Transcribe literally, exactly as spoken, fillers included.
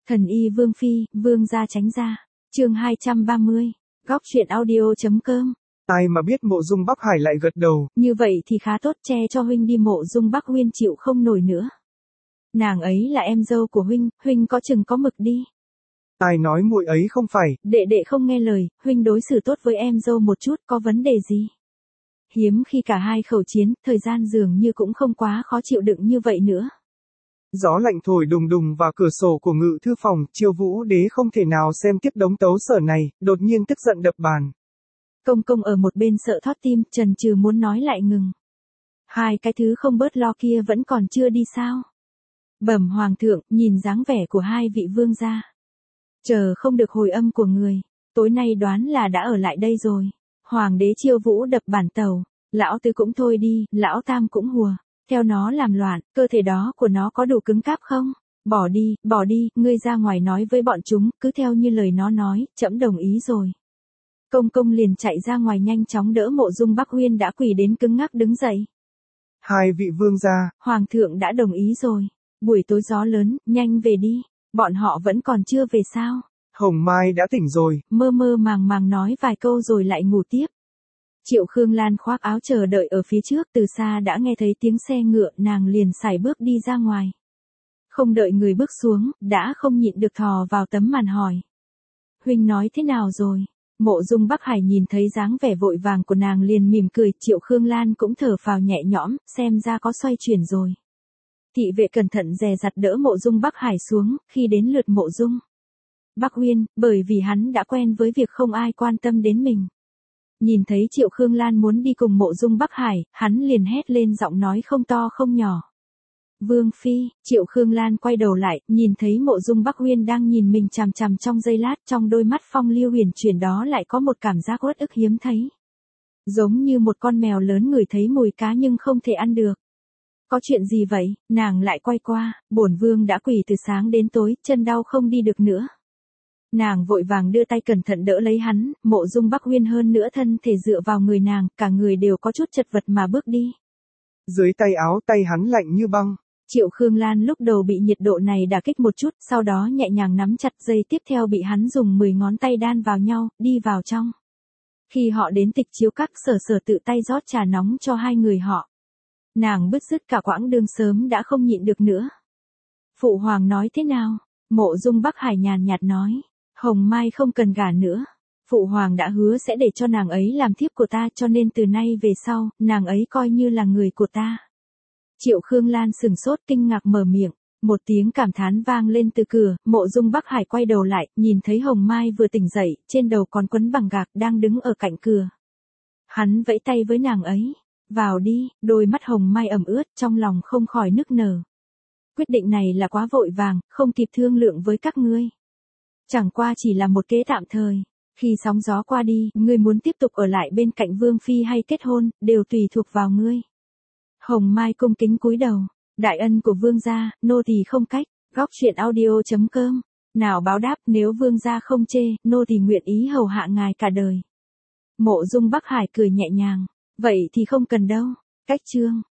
Thần y Vương Phi, Vương gia tránh ra. Chương hai trăm ba mươi. Góc truyện audio.com. Ai mà biết Mộ Dung Bắc Hải lại gật đầu. Như vậy thì khá tốt, che cho huynh đi. Mộ Dung Bắc Huyên chịu không nổi nữa. Nàng ấy là em dâu của huynh, huynh có chừng có mực đi. Ai nói muội ấy không phải. Đệ đệ không nghe lời, huynh đối xử tốt với em dâu một chút, có vấn đề gì? Hiếm khi cả hai khẩu chiến, thời gian dường như cũng không quá khó chịu đựng như vậy nữa. Gió lạnh thổi đùng đùng vào cửa sổ của ngự thư phòng, Chiêu Vũ Đế không thể nào xem tiếp đống tấu sở này, đột nhiên tức giận đập bàn. Công công ở một bên sợ thót tim, chần chừ muốn nói lại ngừng. Hai cái thứ không bớt lo kia vẫn còn chưa đi sao? Bẩm hoàng thượng, nhìn dáng vẻ của hai vị vương gia. Chờ không được hồi âm của người, tối nay đoán là đã ở lại đây rồi. Hoàng đế Chiêu Vũ đập bản tàu, lão tứ cũng thôi đi, lão tam cũng hùa. Theo nó làm loạn, cơ thể đó của nó có đủ cứng cáp không? Bỏ đi, bỏ đi, ngươi ra ngoài nói với bọn chúng, cứ theo như lời nó nói, trẫm đồng ý rồi. Công công liền chạy ra ngoài nhanh chóng đỡ Mộ Dung Bắc Huyên đã quỳ đến cứng ngắc đứng dậy. Hai vị vương gia. Hoàng thượng đã đồng ý rồi. Buổi tối gió lớn, nhanh về đi. Bọn họ vẫn còn chưa về sao? Hồng Mai đã tỉnh rồi. Mơ mơ màng màng nói vài câu rồi lại ngủ tiếp. Triệu Khương Lan khoác áo chờ đợi ở phía trước, từ xa đã nghe thấy tiếng xe ngựa, nàng liền sải bước đi ra ngoài. Không đợi người bước xuống, đã không nhịn được thò vào tấm màn hỏi. Huynh nói thế nào rồi? Mộ Dung Bắc Hải nhìn thấy dáng vẻ vội vàng của nàng liền mỉm cười, Triệu Khương Lan cũng thở phào nhẹ nhõm, xem ra có xoay chuyển rồi. Thị vệ cẩn thận dè dặt đỡ Mộ Dung Bắc Hải xuống, khi đến lượt Mộ Dung Bắc Huyên, bởi vì hắn đã quen với việc không ai quan tâm đến mình. Nhìn thấy Triệu Khương Lan muốn đi cùng Mộ Dung Bắc Hải, hắn liền hét lên giọng nói không to không nhỏ. Vương Phi, Triệu Khương Lan quay đầu lại, nhìn thấy Mộ Dung Bắc Huyên đang nhìn mình chằm chằm trong giây lát, trong đôi mắt phong lưu huyền chuyển đó lại có một cảm giác uất ức hiếm thấy. Giống như một con mèo lớn ngửi thấy mùi cá nhưng không thể ăn được. Có chuyện gì vậy? Nàng lại quay qua, bổn vương đã quỳ từ sáng đến tối, chân đau không đi được nữa. Nàng vội vàng đưa tay cẩn thận đỡ lấy hắn, Mộ Dung Bắc Huyên hơn nữa thân thể dựa vào người nàng, cả người đều có chút chật vật mà bước đi. Dưới tay áo tay hắn lạnh như băng. Triệu Khương Lan lúc đầu bị nhiệt độ này đả kích một chút, sau đó nhẹ nhàng nắm chặt, dây tiếp theo bị hắn dùng mười ngón tay đan vào nhau, đi vào trong. Khi họ đến Tịch Chiếu Các, Sở Sở tự tay rót trà nóng cho hai người họ. Nàng bứt rứt cả quãng đường sớm đã không nhịn được nữa. Phụ hoàng nói thế nào? Mộ Dung Bắc Hải nhàn nhạt nói. Hồng Mai không cần gả nữa. Phụ hoàng đã hứa sẽ để cho nàng ấy làm thiếp của ta, cho nên từ nay về sau, nàng ấy coi như là người của ta. Triệu Khương Lan sừng sốt kinh ngạc mở miệng. Một tiếng cảm thán vang lên từ cửa, Mộ Dung Bắc Hải quay đầu lại, nhìn thấy Hồng Mai vừa tỉnh dậy, trên đầu còn quấn bằng gạc đang đứng ở cạnh cửa. Hắn vẫy tay với nàng ấy. Vào đi, đôi mắt Hồng Mai ẩm ướt, trong lòng không khỏi nức nở. Quyết định này là quá vội vàng, không kịp thương lượng với các ngươi. Chẳng qua chỉ là một kế tạm thời. Khi sóng gió qua đi, ngươi muốn tiếp tục ở lại bên cạnh Vương Phi hay kết hôn, đều tùy thuộc vào ngươi. Hồng Mai cung kính cúi đầu. Đại ân của Vương gia, nô tỳ không cách. Góc truyện audio.com. Nào báo đáp, nếu Vương gia không chê, nô tỳ nguyện ý hầu hạ ngài cả đời. Mộ Dung Bắc Hải cười nhẹ nhàng. Vậy thì không cần đâu. Cách chương.